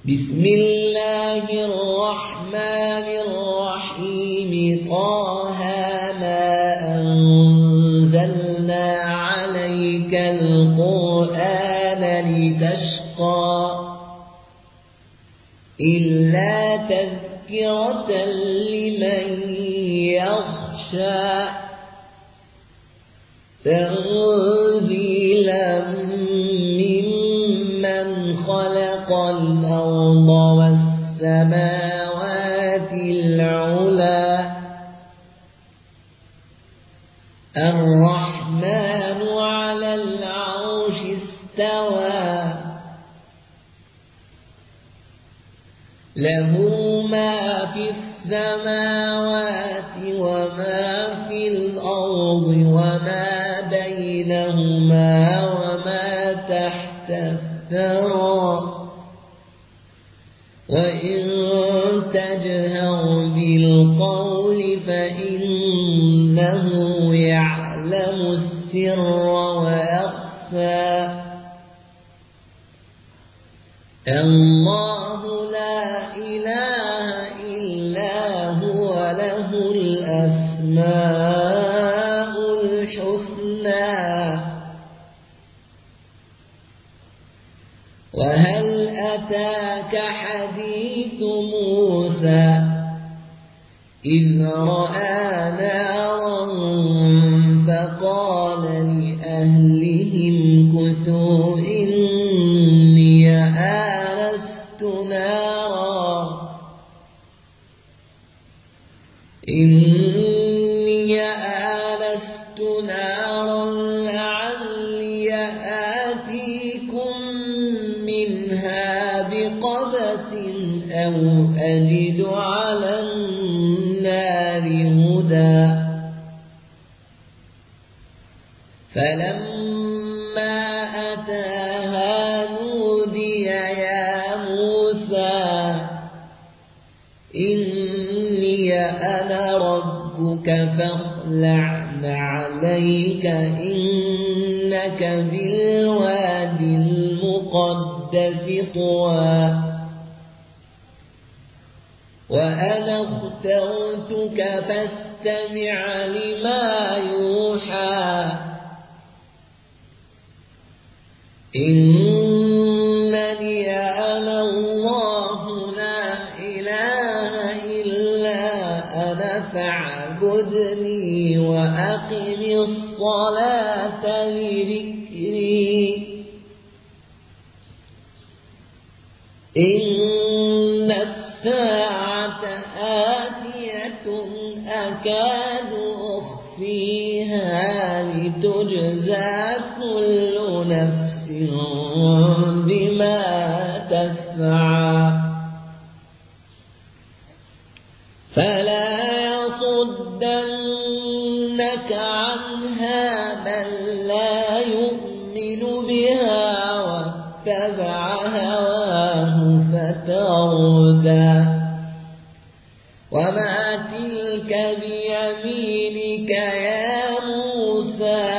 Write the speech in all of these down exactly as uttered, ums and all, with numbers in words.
بسم الله الرحمن الرحيم طه ما أنزلنا عليك القرآن لتشقى إلا تذكرة لمن يخشى تنزيلا ممن خلق الأرض والسماوات العلى الرحمن على العرش استوى له ما في السماوات وما في الأرض وما بينهما وما تحت الثرى وإن تجهر بالقول فإنه يعلم السر ويخفى الله لا إله إلا هو له الأسماء الحسنى وهل أتاك حديث موسى إذ رأى نارا فقال لأهلهم كثوا إني آنست نارا إني آنست نارا لعلي آتيكم منها بقبس أو أجد على النار هدى فلما أتاها نودي يا موسى إني أنا ربك فاخلع عليك إنك بالوادي المقدس طوى وأنا اخترتك فاستمع لما يوحى إنني أنا الله لا إله إلا أنا فاعبدني وأقم الصلاة لذكري إن الساعة آتية أكاد أخفيها لتجزى كل نفس بما تسعى فلا يصدنك عنها من لا يؤمن بها واتبع هواه فتردى وما تلك بيمينك يا موسى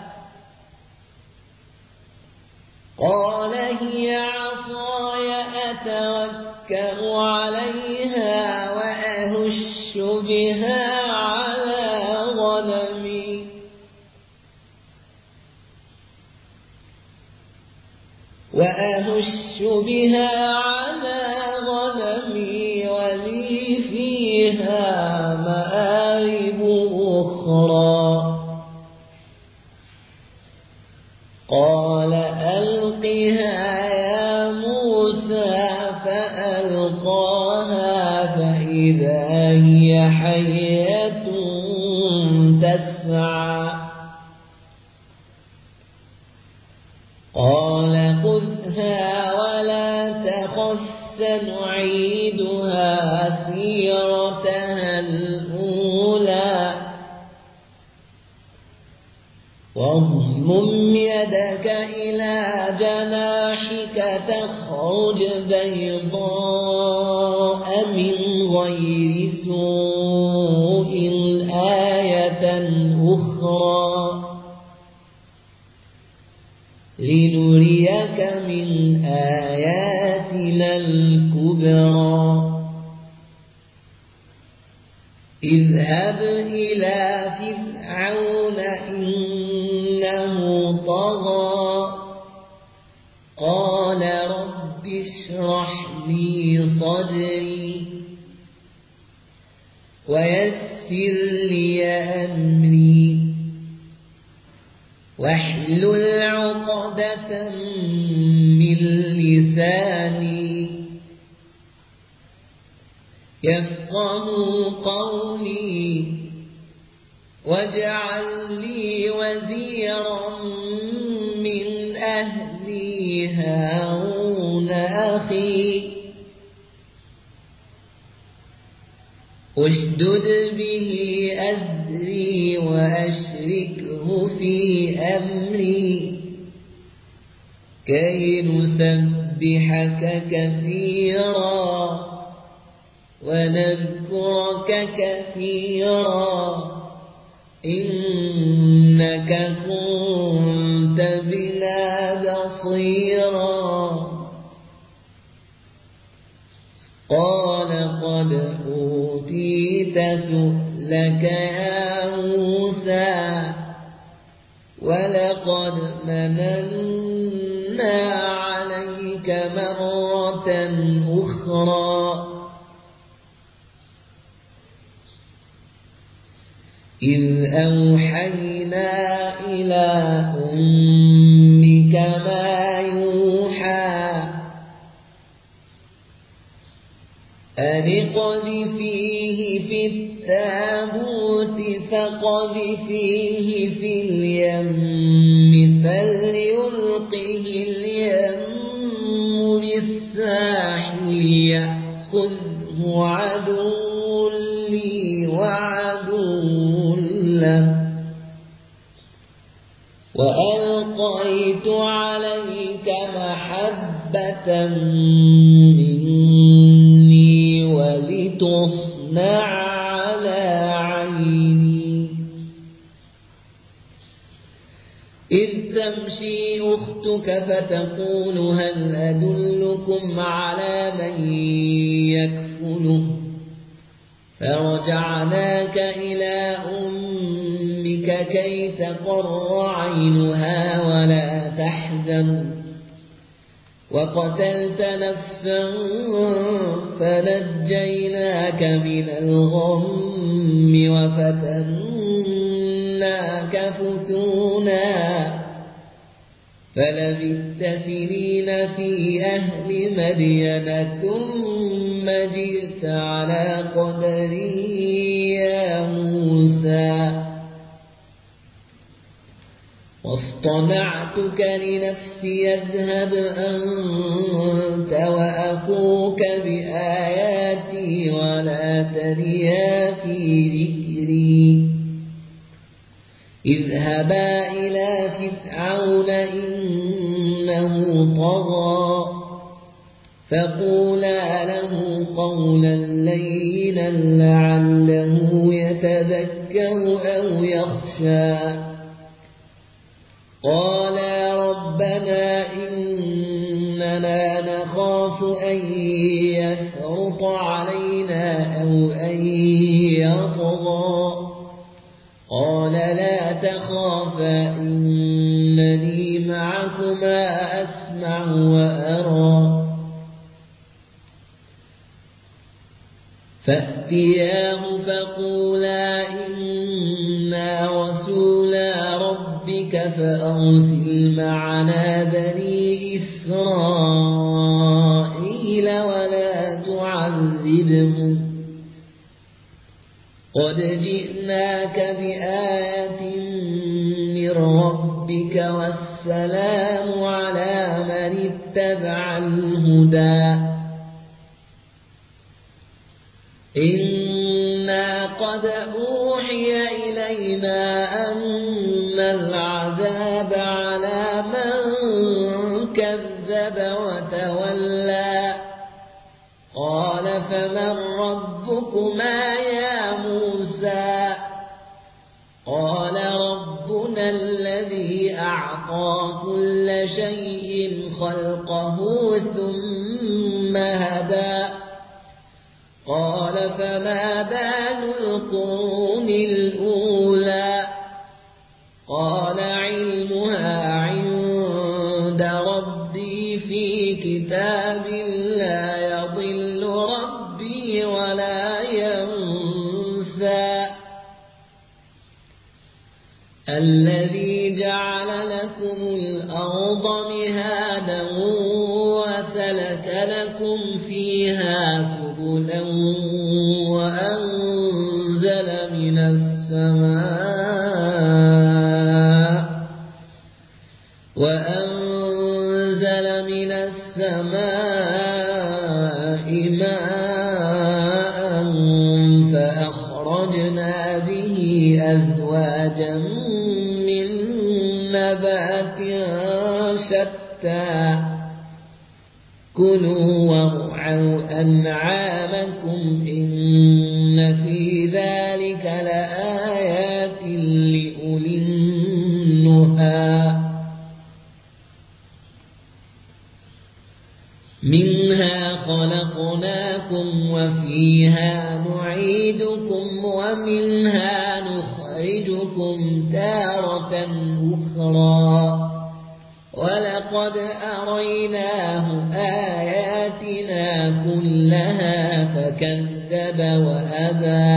قال هي عصاي أتوكأ عليها وأهش بها على غنمي وأهش بها على غنمي ولي فيها مآرب أخرى قال ألقها يا موسى فألقاها فإذا هي حية تسعى قال خذها ولا تخف سنعيدها سيرتها الأولى واضمم يدك إلى جناحك تخرج بيضاء من غير سوء آية أخرى لنريك من آياتنا اذهب إلى فرعون إنه طغى قال رب اشرح لي صدري ويسر لي أمري واحلل عقدة من لساني يفقهوا قولي واجعل لي وزيرا من أهلي هارون أخي اشدد به أزري وأشركه في أمري كي نسبحك كثيرا ونذكرك كثيرا إنك كنت بنا بصيرا قال قد أوتيت سؤلك يا موسى ولقد مننا عليك مرة أخرى إذ أوحينا إلى أمك ما يوحى أن اقذفيه في التابوت فاقذفيه في اليم فليلقه اليم بالساحل يأخذه عدو لي وعدو له وألقيت عليك محبة مني ولتصنع على عيني إذ تمشي أختك فتقول هل أدلكم على من يكفله فرجعناك إلى أمك كي تقر عينها ولا تحزن وقتلت نفسا فنجيناك من الغم وفتناك فتونا فلبثت سنين في أهل مدين ثم جئت على قدري يا موسى واصطنعتك لنفسي اذهب أنت وأخوك بآياتي ولا تنيا في ذكري اذهبا إلى فرعون إنه طغى فقولا له قولا لينا لعله يتذكر أو يخشى قالا ربنا إننا نخاف أن يفرط علينا أو أن يطغى قال لا تخافا إنني معكما أسمع وأرى فأتياه فقولا إنا رسولا ربك فأرسل معنا بني إسرائيل ولا تعذبهم قد جئناك بآية من ربك والسلام على من اتبع الهدى إنا قد أوحي إلينا أن العذاب على من كذب وتولى قال فمن ربكما يا موسى قال ربنا الذي أعطى كل شيء خلقه ثم هدى قال فما بال القرون الأولى قال علمها عند ربي في كتاب لا يضل ربي ولا ينسى الذي جعل لكم الأرض مهادا وسلك لكم فيها سبلا وأنزل من السماء وأنزل من السماء ماء فأخرجنا به أزواجا من نبات شتى كلوا وارعوا أنعامكم إن في ذلك لآيات لأولي النهى منها خلقناكم وفيها نعيدكم ومنها نخرجكم تارة أخرى ولقد أريناه آياتنا كلها فكذب وأبى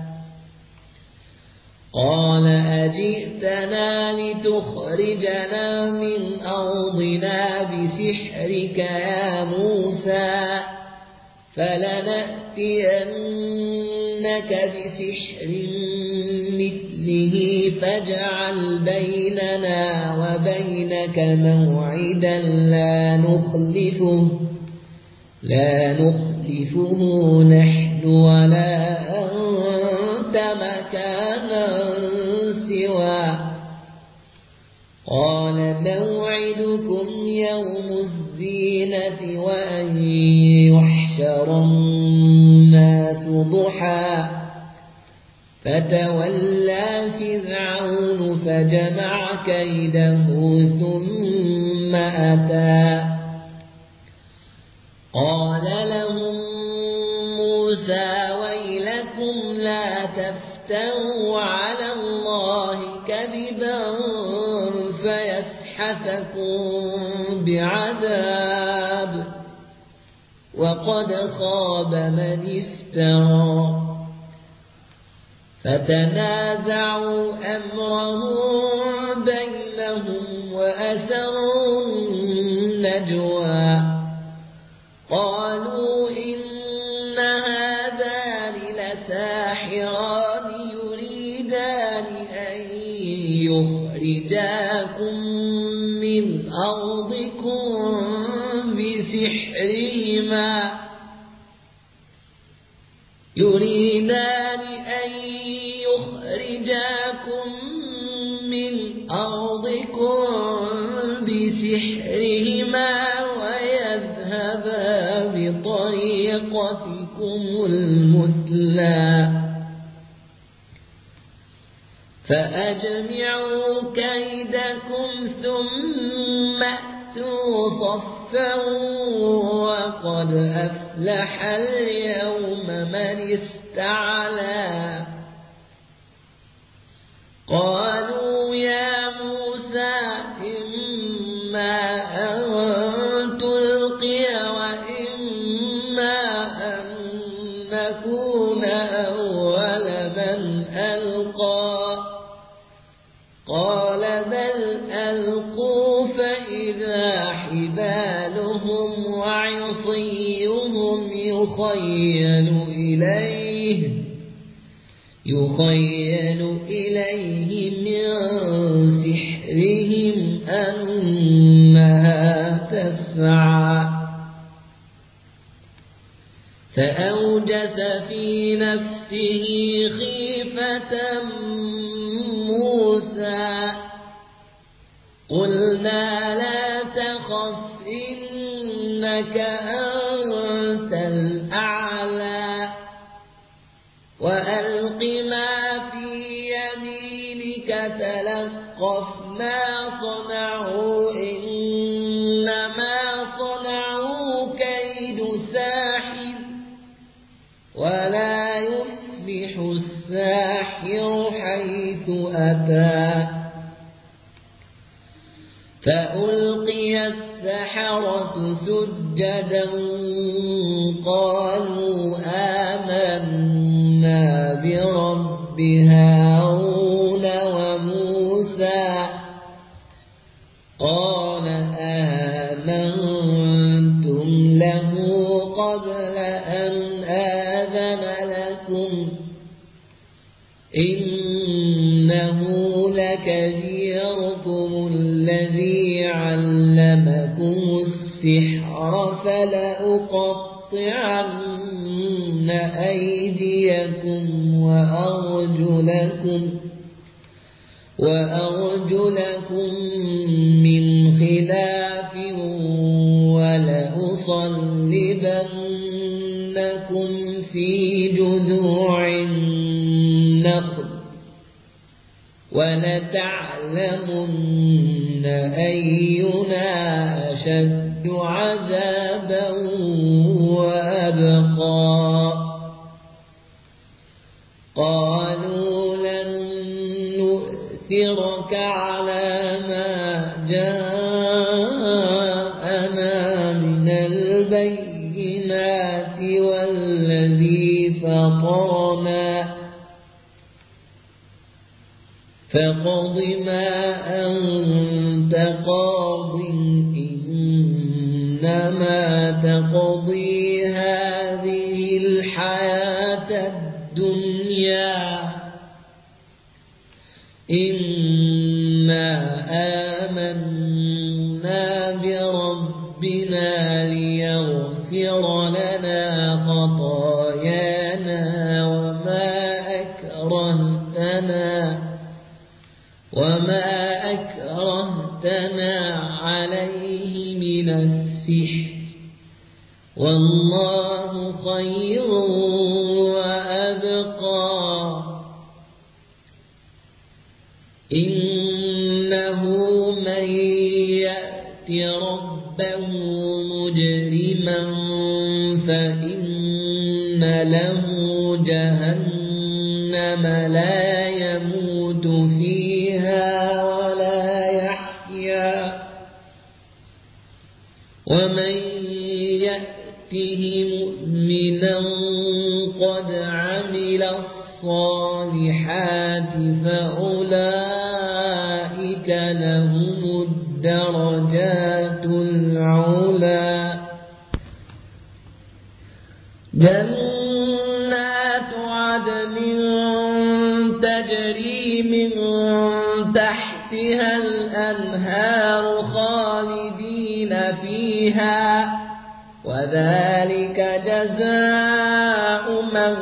قال أجئتنا لتخرجنا من أرضنا بسحرك يا موسى فلنأتينك بسحر مثله فاجعل بيننا وبينك موعدا لا نخلفه لا نخلفه نحن ولا أنت مكانا سوى قال موعدكم يوم الزينة وأن يحشر الناس ضحى فتولى فرعون فجمع كيده ثم أتى قال لهم موسى ويلكم لا تفتروا على الله كذبا فيسحتكم بعذاب وقد خاب من افترى فتنازعوا أمرهم بينهم وأسروا النجوى قالوا إن هذان لساحران يريدان أن يخرجاكم من أرضكم بسحرهما يريدان أن يخرجاكم من أرضكم بسحرهما ويذهبا بطريقتكم المثلى فأجمعوا كيدكم ثم أتوا صفا وقد أفلح اليوم من استعلى قالوا يا موسى إما أن تلقي وإما أن نكون أول من ألقى قال بل ألقوا فإذا حبالهم وعصيهم يخيل إليه يخيل إليه من سحرهم أنها تسعى فأوجس في نفسه خيفة موسى قلنا لا تخف إنك أنت الأعلى وألق ما في يمينك تلقف ما صنعوا إنما صنعوا كيد ساحر ولا يفلح الساحر حيث أتى. فألقي السحرة سجدا قالوا آمنا برب هارون وموسى. قال آمنتم له قبل أن آذن لكم إنه لكبيركم الذي علمكم السحر فلأقطعن أيديكم وأرجلكم وأرجلكم من خلاف ولأصلبنكم في جذوع النخل ولتعلمن أينا أشد عذابا وأبقى. قالوا لن نؤثرك على ما جاءنا من البينات والذي فطرنا فاقض ما أنت قاض إنما تقضي هذه الحياة الدنيا. إنا آمنا بربنا ليغفر لنا خطايانا وما أكرهتنا وما أكرهتنا عليه من السحر والله خير وأبقى. إنه من يأت ربه مجرما فإن له جهنم لا يموت فيها ولا يحيا ومن يأته مؤمنا قد عمل الصالحات فأولئك لهم الدرجات العلى. جنات عدن تجري من تحتها الأنهار خالدين فيها وذلك جزاء من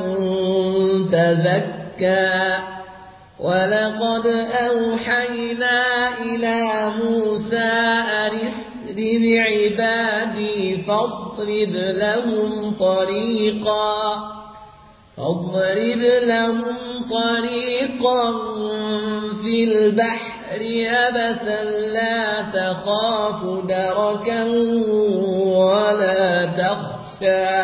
تزكى. ولقد أوحينا إلى موسى أن اسر بعبادي فاضرب لهم طريقا فاضرب لهم طريقا في البحر يبسا لا تخاف دركا ولا تخشى.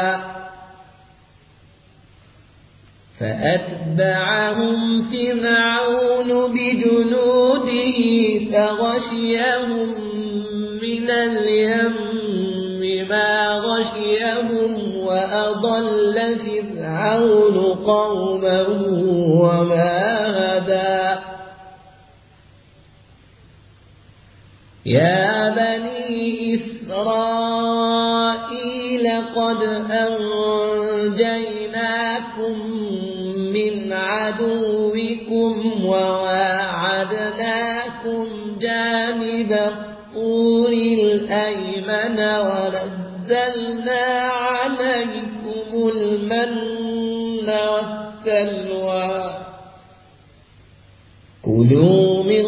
فأتبعهم فرعون بجنوده فغشيهم من اليم ما غشيهم وأضل فرعون قومه وما هدى. يا بني إسرائيل قد أنجيناكم من عدوكم وواعدناكم جانب الطور الأيمن ونزلنا عليكم المن والسلوى. كلوا من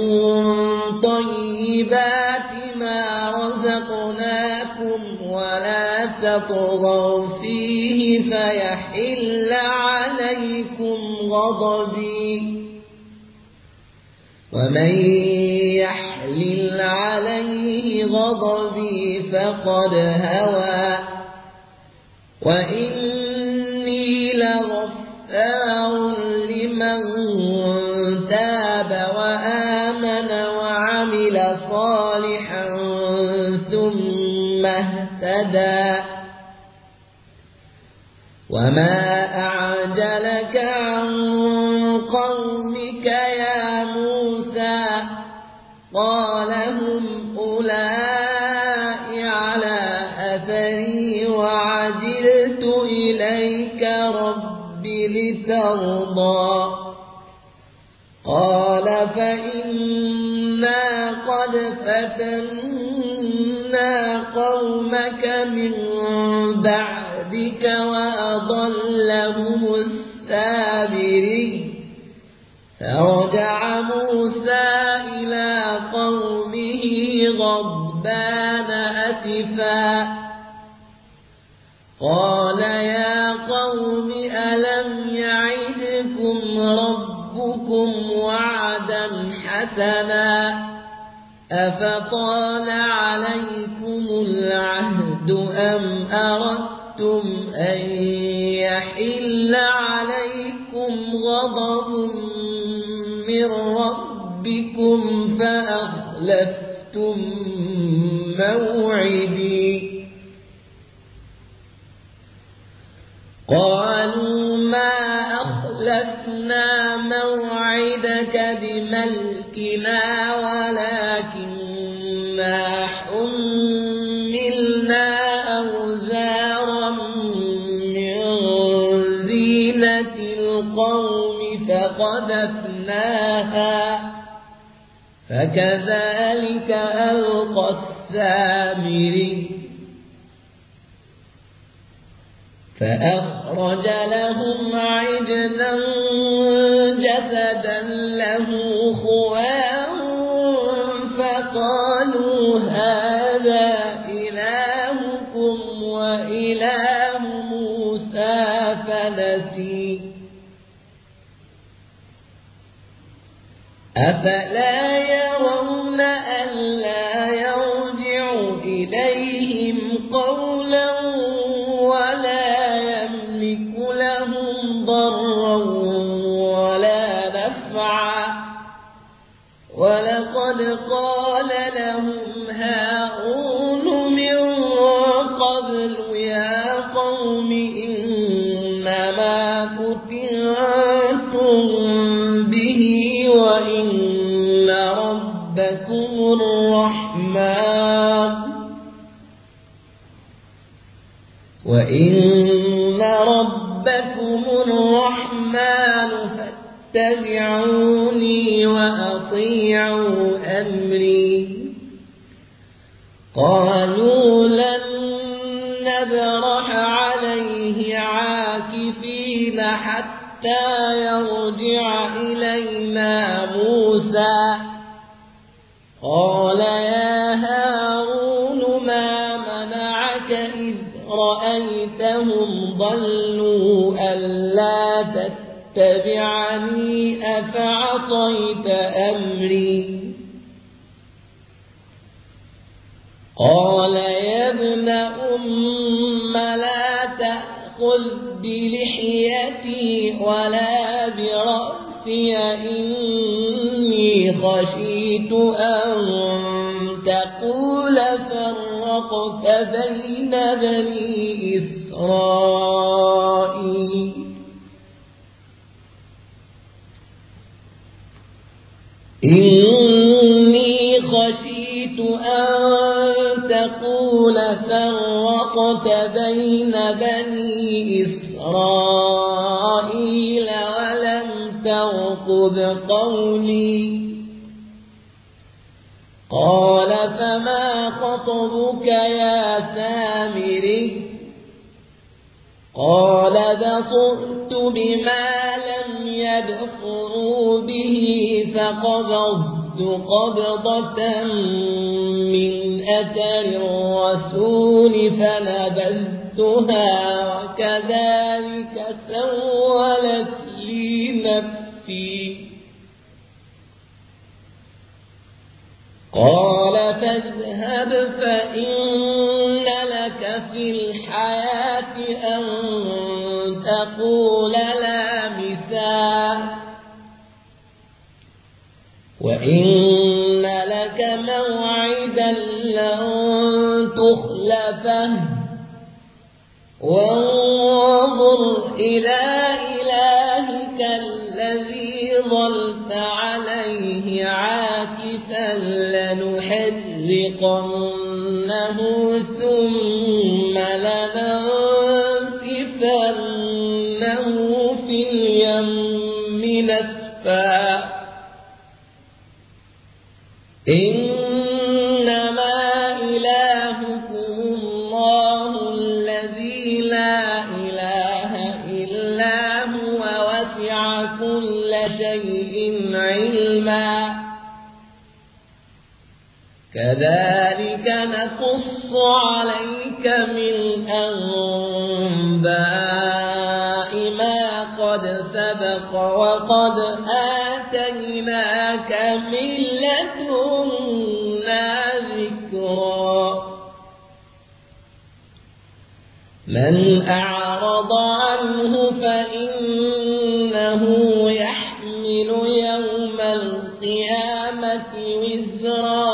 طيبات ما رزقناكم ولا تطغوا فيه فيحل عليكم غضبي ومن يحلل عليه غضبي فقد هوى. وإني لغفار لمن تاب وآمن وعمل صالحا ثم اهتدى وما أعجلك عن قومك يا موسى قال هم أولئك على أثري وعجلت إليك رب لترضى قال فإنا قد فتنا قومك من بعدك وأضلهم السامري فرجع موسى إلى قومه غضبان أسفا قال يا قوم ألم يعدكم ربكم وعدا حسنا أفطال عليكم العهد أم أردتم أن يحل عليكم غضب من ربكم فأخلفتم موعدي قالوا ما أخلفنا موعدك بملكنا ولكننا حملنا أوزارا من زينة القوم فقذفناها فكذلك ألقى السامري فأخرج لهم عجلا جسدا له خوار فقالوا هذا إلهكم وإله موسى فنسي أفلا يرون ألا يرجع إليهم قولا ولا يملك لهم ضرا ولا نفعا ولقد قال لهم هارون من قبل يا قوم إنما فتنتم به وإن ربكم الرحمن وإن ربكم الرحمن فاتبعوني وأطيعوا أمري قالوا لن نبرح عليه عاكفين حتى يرجع إلينا موسى قال يا هارون ما منعك إذ رأيتهم ضلوا ألا تتبعني أفعصيت أمري قال يا ابن أم لا تأخذ بلحيتي ولا برأسي إني خشيت أن تقول فرقت بين بني إسرائيل إني خشيت أن تقول فرقت بين بني إسرائيل ولم ترقب قولي قال فما خطبك يا سامري قال بصرت بما لم يبصروا به فقبضت قبضة من أثر الرسول فنبذتها وكذلك سولت لي نفسي قال فاذهب فإن لك في الحياة أن تقول وإن لك موعدا لن تخلفه وانظر إلى إلهك الذي ظلت عليه عاكفا لنحرقنه ثم لننسفنه في اليم نسفا إنما إلهكم الله الذي لا إله إلا هو وسع كل شيء علما كذلك نقص عليك من أنباء ما قد سبق وقد آتيناك من لدنا ذكرا من أعرض عنه فإنه يحمل يوم القيامة وزرا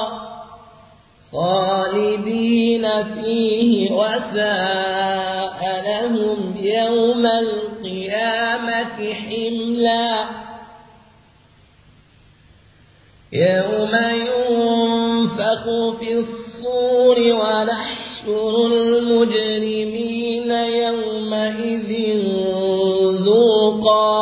خالدين فيه وساء لهم يوم القيامة حملا يوم ينفخ في الصور ونحشر المجرمين يومئذ زرقا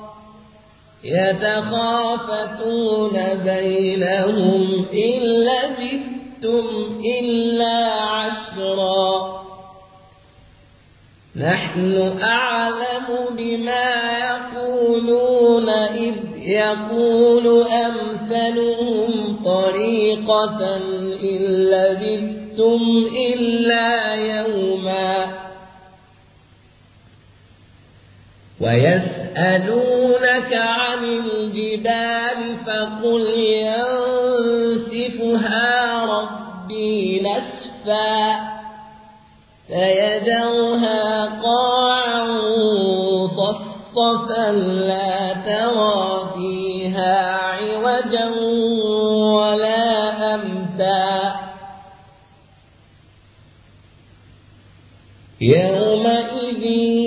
يتخافتون بينهم إن لبثتم إلا عشرا نحن أعلم بما يقولون إذ يقول أمثلهم طريقة إن لبثتم إلا يوما ويسألونك عن الجبال فقل ينسفها ربي نسفا فيذرها قاعا صفصفا لا ترى فيها عوجا ولا أمتا يومئذ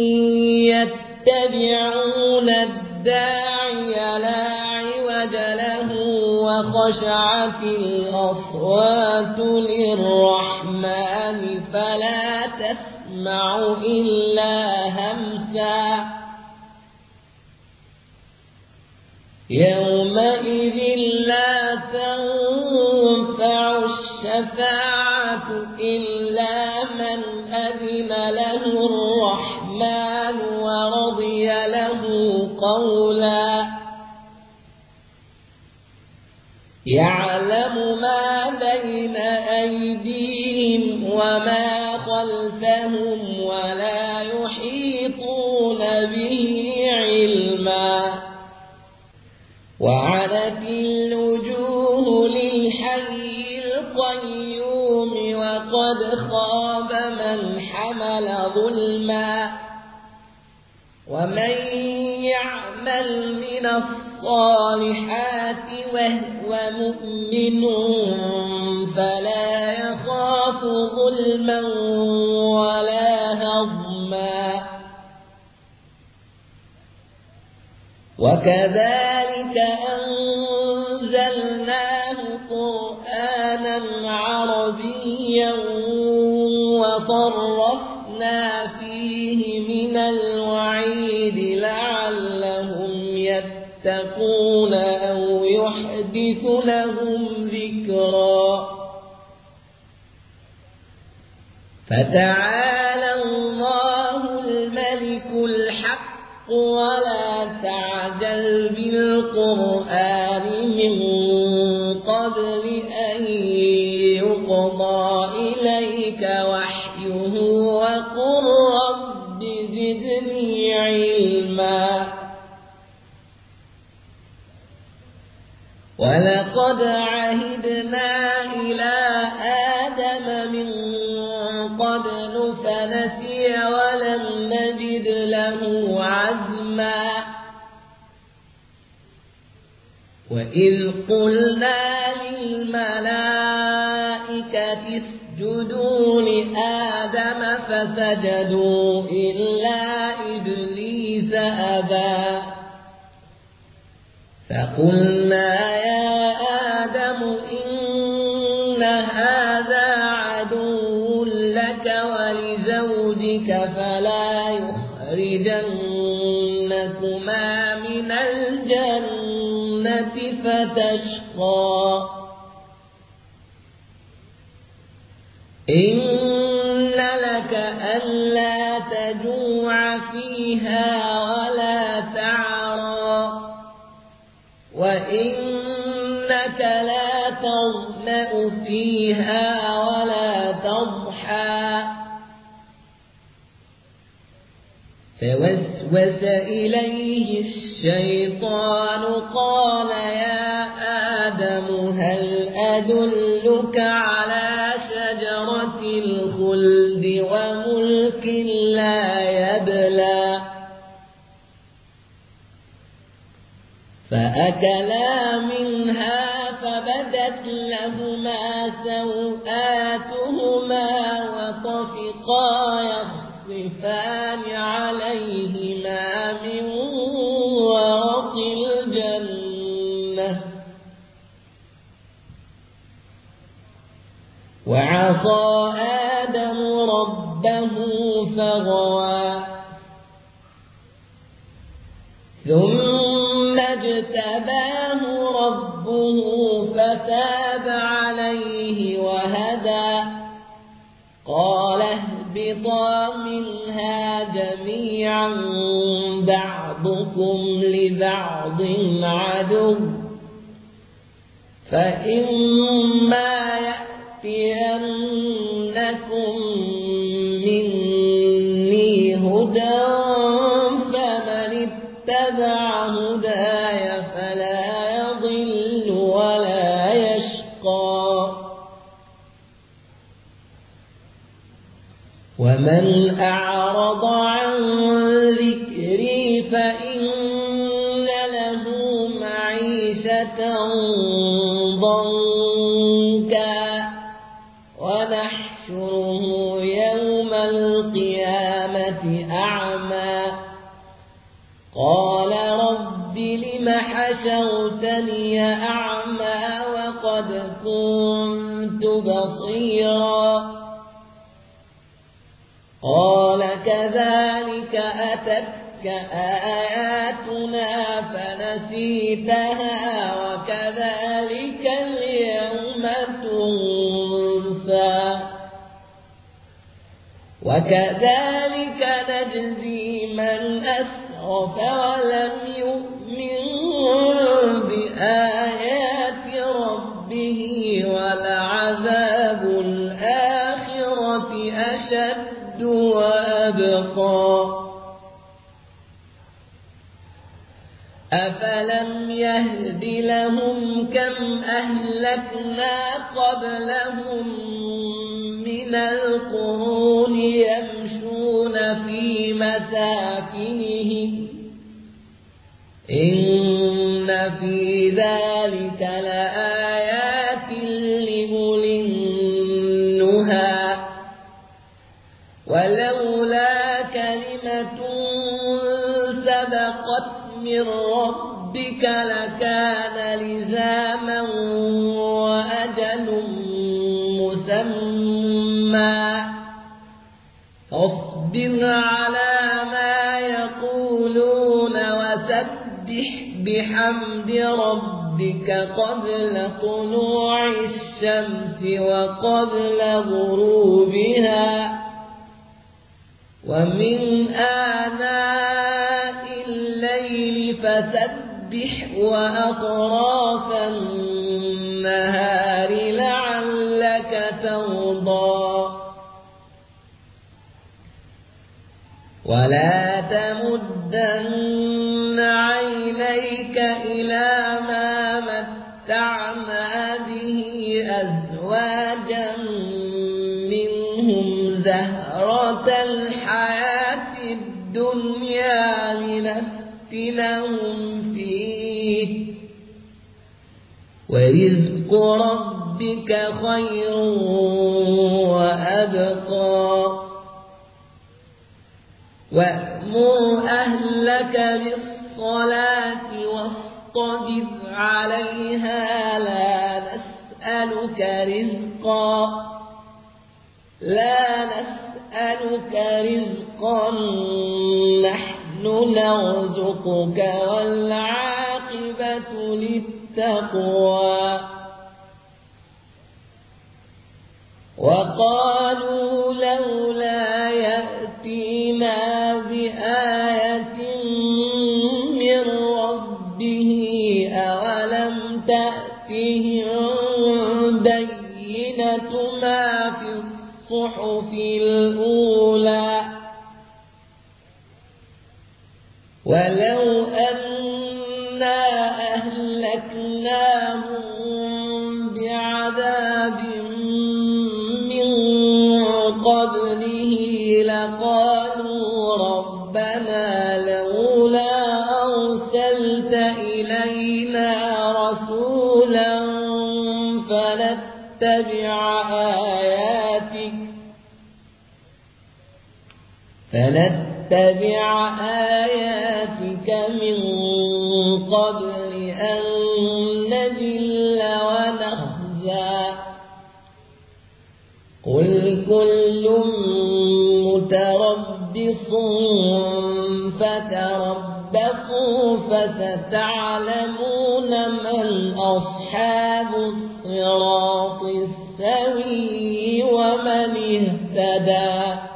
يتبعون الداعي لا عوج له وخشعت الأصوات للرحمن فلا تسمع إلا همسا يومئذ لا تنفع الشفاعة إلا من أذن له الرحمن ورضي له قولا يعلم ما بين أيديهم وما خلفهم ولا يحيطون به علما وعنت الوجوه للحي القيوم وقد خاب من حمل ظلما ومن يعمل من الصالحات وهو مؤمن فلا يخاف ظلما ولا هضما وكذلك أنزلناه قرآنا عربيا وصرفنا فيه من الوعيد لعلهم يتقون أو يحدث لهم ذكرا فتعالى الله الملك الحق ولا تعجل بالقرآن من قبل أن يقضى إليك وحيه وقل رب زدني علما ولقد عهدنا إلى آدم من قبل فنسي ولم نجد له عزما وإذ قلنا للملائكة اسجدوا لآدم فسجدوا إلا إبليس أبى فقلنا يا آدم إن هذا عدو لك ولزوجك فلا يخرجنكما من الجنة فتشقى إن لك ألا تجوع فيها ولا تعرى وإنك لا تظمأ فيها ولا تضحى فوسوس إليه الشيطان قال يا آدم هل أدلك على شجرة الخلد وملك لا يبلى فأكلا منها فبدت لهما سوآتهما وطفقا يخصفان عليهما من ورق الجنة وعصى آدم ربه فغوى ثم اجتباه ربه فتاب عليه وهدى قال اهبطا منها جميعا بعضكم لبعض عدو فإما يأتينكم مني هدى فمن اتبع هداي فلا يضل ولا يشقى ومن أعرض عن ذكري فإن له معيشة ضنكا ونحشره يوم القيامة أعمى قال رب لم حشرتني أعمى وقد كنت بصيرا قال كذلك أتتك آياتنا فنسيتها وكذلك اليوم تنسى وكذلك نجزي من أسرف ولم يؤمن بآيات ربه ولعذاب الآخرة أشد وأبقى أفلم يهد لهم كم أهلكنا قبلهم من القرون يمشون في مساكنهم إن في ذلك لآيات لأولي النهى ولولا كلمة سبقت من ربك لكان لزاما وأجل مسمى فاصبر على ما يقولون وسبح بحمد ربك قبل طلوع الشمس وقبل غروبها ومن آناء الليل فسبح وأطراف النهار لعلك ترضى ولا تمدن عينيك إلى ما متعنا به أزواجا منهم زهرة الحياة الدنيا لنفتنهم فيه ورزق ربك خير وأبقى وأمر أهلك بالصلاة واصطبر عليها لا نسألك رزقا لا نسألك رزقا نحن نرزقك والعاقبة للتقوى وقالوا لولا يأتينا بآية من ربه أولم تأتهم بينة ما في الصحف الأولى ولو أنا أهلكناهم بعذاب من قبله لقالوا ربنا لولا أرسلت إلينا رسولا فنتبع آياتك فنتبع آياتك من قبل أن نذل ونخزى قل كل متربص فتربصوا فستعلمون من أصحاب الصراط السوي ومن اهتدى.